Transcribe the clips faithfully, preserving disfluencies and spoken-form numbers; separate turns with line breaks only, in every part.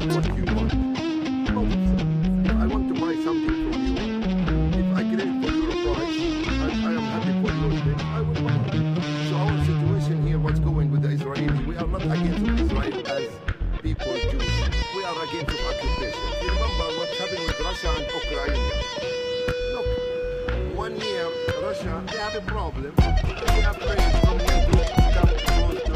What do you want? Both of them. If I want to buy something from you, if I get it for your price, and I am happy for your thing, I will buy it. So our situation here, what's going with the Israelis, we are not against Israel as people Jews. We are against occupation. You remember what's happening with Russia and Ukraine? Look, one year, Russia, they have a problem. They are praying from here to come to go to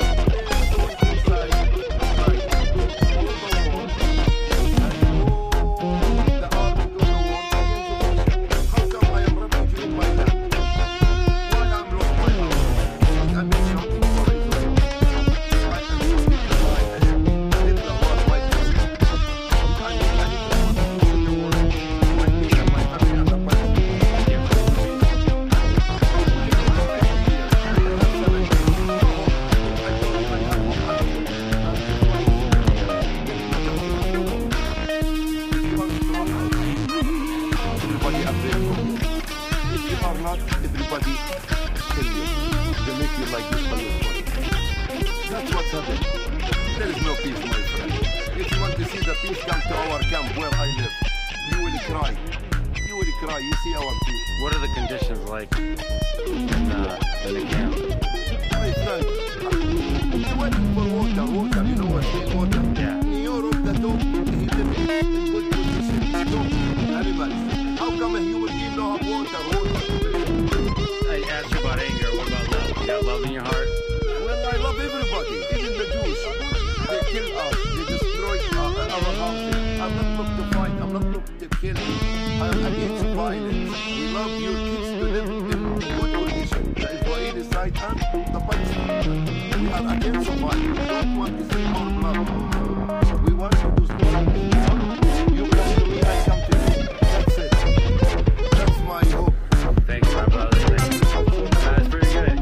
everybody kill you. They make you like this for your body. That's what's happening. There is no peace, my friend. If you want to see the peace, come to our camp where I live. You will cry. You will cry. You see our peace.
What are the conditions like in, uh, in the camp?
My friend, you're waiting for water. Water, you know what is water?
Yeah.
In Europe, the dog, he lives in good position. Dog, animals. How come a human being don't have water? Water.
I asked you about anger. What about love? You got love in your heart?
Well, I love everybody, even the Jews. They kill us, they destroy our, our houses. I'm not looking to fight, I'm not looking to kill. I'm against violence. We love your kids to live in good condition. The Israeli side and the Palestinian. We are against violence. We don't want to see our blood. We want to do something. You come to me, I come to you. That's it. That's my hope.
Thanks, my brother. Thank you. That's pretty good.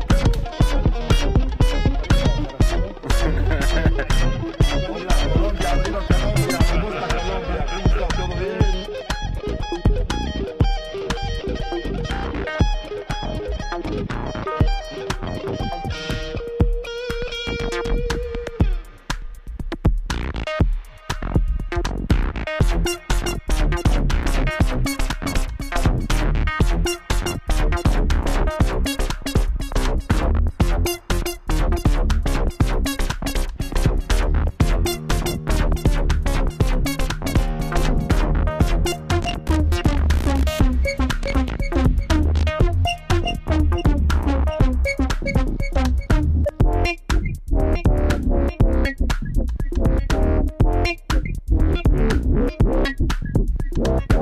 What?